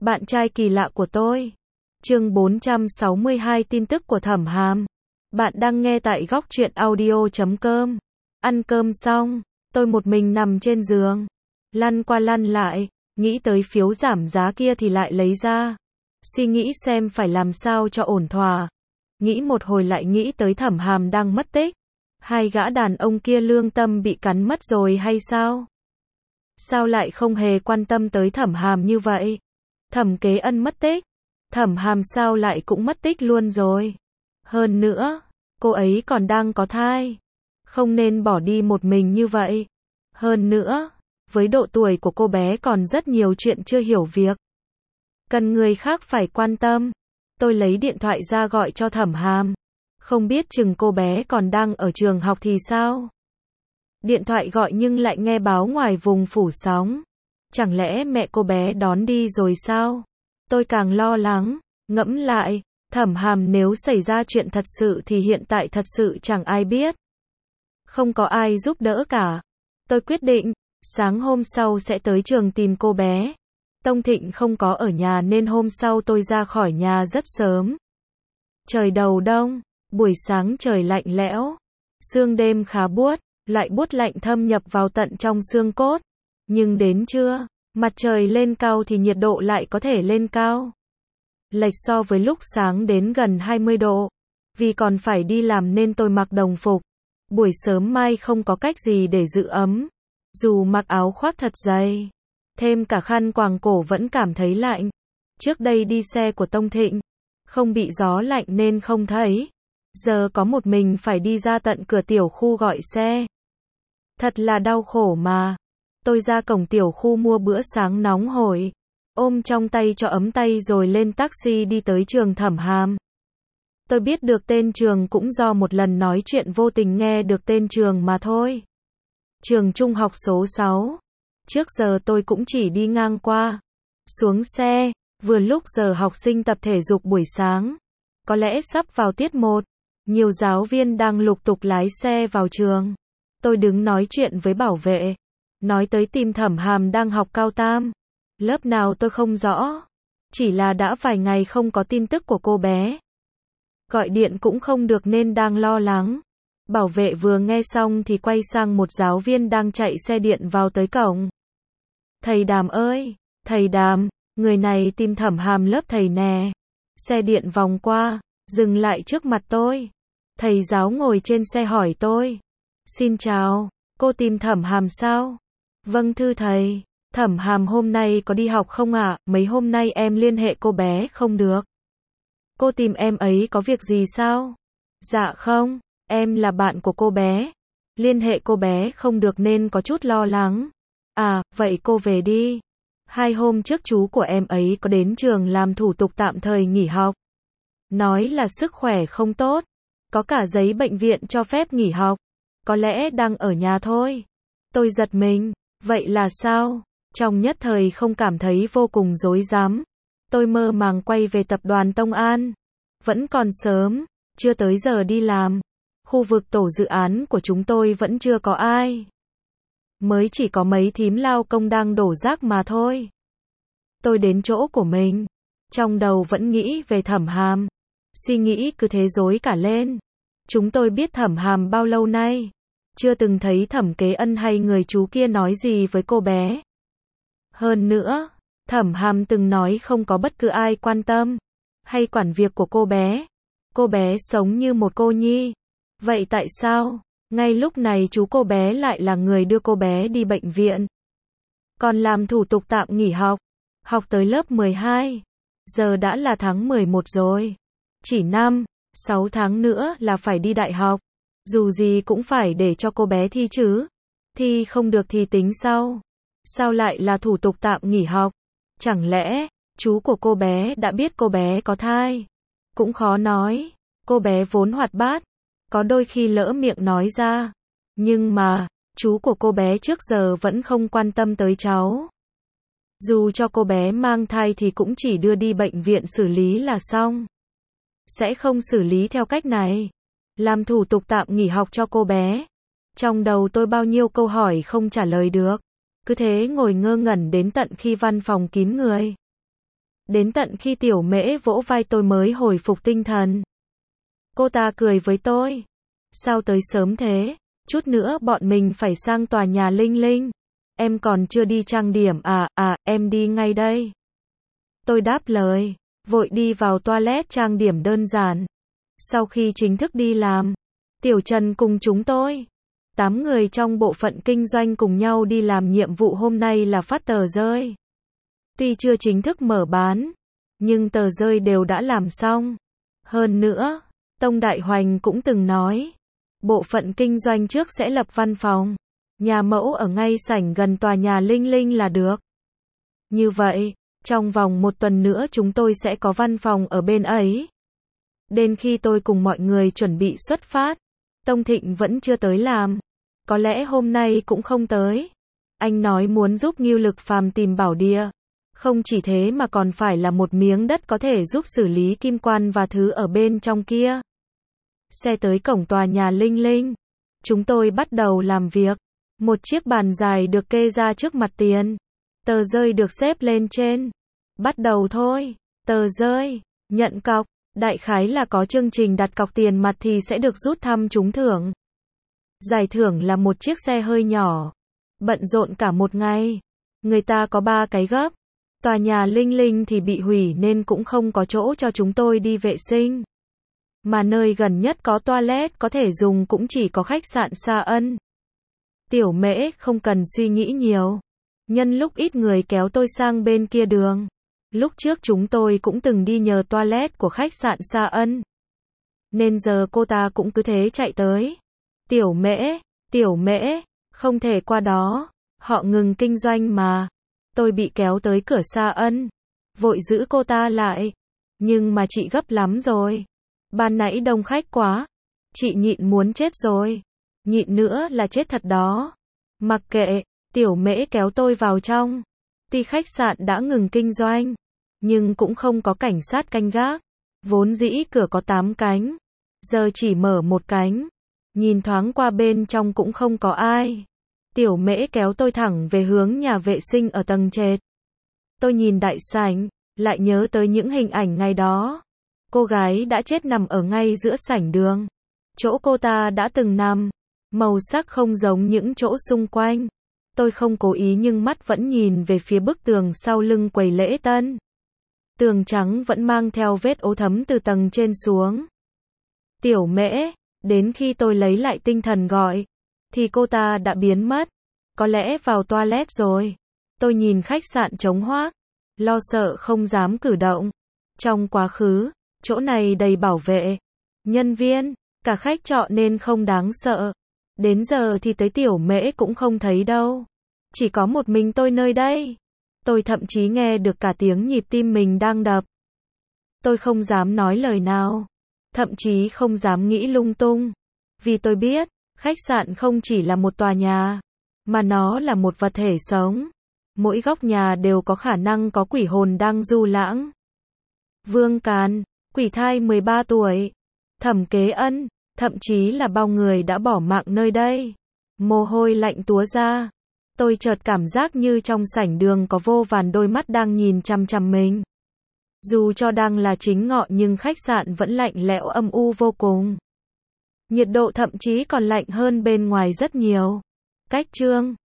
Bạn trai kỳ lạ của tôi. Chương 462 tin tức của Thẩm Hàm. Bạn đang nghe tại góc truyện audio.com. Ăn cơm xong, tôi một mình nằm trên giường, lăn qua lăn lại, nghĩ tới phiếu giảm giá kia thì lại lấy ra, suy nghĩ xem phải làm sao cho ổn thỏa. Nghĩ một hồi lại nghĩ tới Thẩm Hàm đang mất tích. Hai gã đàn ông kia lương tâm bị cắn mất rồi hay sao? Sao lại không hề quan tâm tới Thẩm Hàm như vậy? Thẩm Kế Ân mất tích, Thẩm Hàm sao lại cũng mất tích luôn rồi? Hơn nữa, cô ấy còn đang có thai, không nên bỏ đi một mình như vậy. Hơn nữa, với độ tuổi của cô bé còn rất nhiều chuyện chưa hiểu việc, cần người khác phải quan tâm. Tôi lấy điện thoại ra gọi cho Thẩm Hàm, không biết chừng cô bé còn đang ở trường học thì sao? Điện thoại gọi nhưng lại nghe báo ngoài vùng phủ sóng. Chẳng lẽ mẹ cô bé đón đi rồi sao? Tôi càng lo lắng, ngẫm lại, Thẩm Hàm nếu xảy ra chuyện thật sự thì hiện tại thật sự chẳng ai biết. Không có ai giúp đỡ cả. Tôi quyết định, sáng hôm sau sẽ tới trường tìm cô bé. Tông Thịnh không có ở nhà nên hôm sau tôi ra khỏi nhà rất sớm. Trời đầu đông, buổi sáng trời lạnh lẽo, sương đêm khá buốt, loại buốt lạnh thâm nhập vào tận trong xương cốt. Nhưng đến trưa, mặt trời lên cao thì nhiệt độ lại có thể lên cao. Lệch so với lúc sáng đến gần 20 độ. Vì còn phải đi làm nên tôi mặc đồng phục. Buổi sớm mai không có cách gì để giữ ấm. Dù mặc áo khoác thật dày, thêm cả khăn quàng cổ vẫn cảm thấy lạnh. Trước đây đi xe của Tông Thịnh, không bị gió lạnh nên không thấy. Giờ có một mình phải đi ra tận cửa tiểu khu gọi xe. Thật là đau khổ mà. Tôi ra cổng tiểu khu mua bữa sáng nóng hổi, ôm trong tay cho ấm tay rồi lên taxi đi tới trường Thẩm Hàm. Tôi biết được tên trường cũng do một lần nói chuyện vô tình nghe được tên trường mà thôi. Trường trung học số 6. Trước giờ tôi cũng chỉ đi ngang qua. Xuống xe, vừa lúc giờ học sinh tập thể dục buổi sáng. Có lẽ sắp vào tiết 1. Nhiều giáo viên đang lục tục lái xe vào trường. Tôi đứng nói chuyện với bảo vệ. Nói tới tìm Thẩm Hàm đang học cao tam. Lớp nào tôi không rõ. Chỉ là đã vài ngày không có tin tức của cô bé. Gọi điện cũng không được nên đang lo lắng. Bảo vệ vừa nghe xong thì quay sang một giáo viên đang chạy xe điện vào tới cổng. Thầy Đàm ơi, thầy Đàm, người này tìm Thẩm Hàm lớp thầy nè. Xe điện vòng qua, dừng lại trước mặt tôi. Thầy giáo ngồi trên xe hỏi tôi. Xin chào, cô tìm Thẩm Hàm sao? Vâng thưa thầy, Thẩm Hàm hôm nay có đi học không ạ? Mấy hôm nay em liên hệ cô bé không được. Cô tìm em ấy có việc gì sao? Dạ không, em là bạn của cô bé. Liên hệ cô bé không được nên có chút lo lắng. À, vậy cô về đi. 2 hôm trước chú của em ấy có đến trường làm thủ tục tạm thời nghỉ học. Nói là sức khỏe không tốt. Có cả giấy bệnh viện cho phép nghỉ học. Có lẽ đang ở nhà thôi. Tôi giật mình. Vậy là sao? Trong nhất thời không cảm thấy vô cùng rối rắm. Tôi mơ màng quay về tập đoàn Tông An. Vẫn còn sớm, chưa tới giờ đi làm. Khu vực tổ dự án của chúng tôi vẫn chưa có ai. Mới chỉ có mấy thím lao công đang đổ rác mà thôi. Tôi đến chỗ của mình. Trong đầu vẫn nghĩ về Thẩm Hàm. Suy nghĩ cứ thế rối cả lên. Chúng tôi biết Thẩm Hàm bao lâu nay. Chưa từng thấy Thẩm Kế Ân hay người chú kia nói gì với cô bé. Hơn nữa, Thẩm Hàm từng nói không có bất cứ ai quan tâm hay quản việc của cô bé. Cô bé sống như một cô nhi. Vậy tại sao, ngay lúc này chú cô bé lại là người đưa cô bé đi bệnh viện? Còn làm thủ tục tạm nghỉ học. Học tới lớp 12. Giờ đã là tháng 11 rồi. Chỉ 6 tháng nữa là phải đi đại học. Dù gì cũng phải để cho cô bé thi chứ. Thi không được thì tính sau. Sao lại là thủ tục tạm nghỉ học? Chẳng lẽ, chú của cô bé đã biết cô bé có thai? Cũng khó nói. Cô bé vốn hoạt bát. Có đôi khi lỡ miệng nói ra. Nhưng mà, chú của cô bé trước giờ vẫn không quan tâm tới cháu. Dù cho cô bé mang thai thì cũng chỉ đưa đi bệnh viện xử lý là xong. Sẽ không xử lý theo cách này. Làm thủ tục tạm nghỉ học cho cô bé. Trong đầu tôi bao nhiêu câu hỏi không trả lời được. Cứ thế ngồi ngơ ngẩn đến tận khi văn phòng kín người. Đến tận khi Tiểu Mễ vỗ vai tôi mới hồi phục tinh thần. Cô ta cười với tôi. Sao tới sớm thế? Chút nữa bọn mình phải sang tòa nhà Linh Linh. Em còn chưa đi trang điểm à? Em đi ngay đây. Tôi đáp lời, vội đi vào toilet trang điểm đơn giản. Sau khi chính thức đi làm, Tiểu Trần cùng chúng tôi, 8 người trong bộ phận kinh doanh cùng nhau đi làm nhiệm vụ hôm nay là phát tờ rơi. Tuy chưa chính thức mở bán, nhưng tờ rơi đều đã làm xong. Hơn nữa, Tông Đại Hoành cũng từng nói, bộ phận kinh doanh trước sẽ lập văn phòng, nhà mẫu ở ngay sảnh gần tòa nhà Linh Linh là được. Như vậy, trong vòng 1 tuần nữa chúng tôi sẽ có văn phòng ở bên ấy. Đến khi tôi cùng mọi người chuẩn bị xuất phát, Tông Thịnh vẫn chưa tới làm. Có lẽ hôm nay cũng không tới. Anh nói muốn giúp Ngưu Lực Phàm tìm bảo địa. Không chỉ thế mà còn phải là một miếng đất có thể giúp xử lý kim quan và thứ ở bên trong kia. Xe tới cổng tòa nhà Linh Linh. Chúng tôi bắt đầu làm việc. Một chiếc bàn dài được kê ra trước mặt tiền. Tờ rơi được xếp lên trên. Bắt đầu thôi. Tờ rơi, nhận cọc. Đại khái là có chương trình đặt cọc tiền mặt thì sẽ được rút thăm trúng thưởng. Giải thưởng là một chiếc xe hơi nhỏ. Bận rộn cả một ngày. Người ta có 3 cái gấp. Tòa nhà Linh Linh thì bị hủy nên cũng không có chỗ cho chúng tôi đi vệ sinh. Mà nơi gần nhất có toilet có thể dùng cũng chỉ có khách sạn Sa Ân. Tiểu Mễ không cần suy nghĩ nhiều. Nhân lúc ít người kéo tôi sang bên kia đường. Lúc trước chúng tôi cũng từng đi nhờ toilet của khách sạn Sa Ân. Nên giờ cô ta cũng cứ thế chạy tới. Tiểu Mễ, không thể qua đó. Họ ngừng kinh doanh mà. Tôi bị kéo tới cửa Sa Ân. Vội giữ cô ta lại. Nhưng mà chị gấp lắm rồi. Ban nãy đông khách quá. Chị nhịn muốn chết rồi. Nhịn nữa là chết thật đó. Mặc kệ, Tiểu Mễ kéo tôi vào trong. Tuy khách sạn đã ngừng kinh doanh, nhưng cũng không có cảnh sát canh gác. Vốn dĩ cửa có 8 cánh. Giờ chỉ mở 1 cánh. Nhìn thoáng qua bên trong cũng không có ai. Tiểu Mễ kéo tôi thẳng về hướng nhà vệ sinh ở tầng trệt. Tôi nhìn đại sảnh, lại nhớ tới những hình ảnh ngày đó. Cô gái đã chết nằm ở ngay giữa sảnh đường. Chỗ cô ta đã từng nằm. Màu sắc không giống những chỗ xung quanh. Tôi không cố ý nhưng mắt vẫn nhìn về phía bức tường sau lưng quầy lễ tân. Tường trắng vẫn mang theo vết ố thấm từ tầng trên xuống. Tiểu Mễ, đến khi tôi lấy lại tinh thần gọi, thì cô ta đã biến mất. Có lẽ vào toilet rồi. Tôi nhìn khách sạn trống hoác, lo sợ không dám cử động. Trong quá khứ, chỗ này đầy bảo vệ, nhân viên, cả khách trọ nên không đáng sợ. Đến giờ thì tới Tiểu Mễ cũng không thấy đâu. Chỉ có một mình tôi nơi đây. Tôi thậm chí nghe được cả tiếng nhịp tim mình đang đập. Tôi không dám nói lời nào. Thậm chí không dám nghĩ lung tung. Vì tôi biết, khách sạn không chỉ là một tòa nhà, mà nó là một vật thể sống. Mỗi góc nhà đều có khả năng có quỷ hồn đang du lãng. Vương Càn, quỷ thai 13 tuổi. Thẩm Kế Ân, thậm chí là bao người đã bỏ mạng nơi đây. Mồ hôi lạnh túa ra. Tôi chợt cảm giác như trong sảnh đường có vô vàn đôi mắt đang nhìn chằm chằm mình. Dù cho đang là chính ngọ nhưng khách sạn vẫn lạnh lẽo âm u vô cùng. Nhiệt độ thậm chí còn lạnh hơn bên ngoài rất nhiều. Cách chương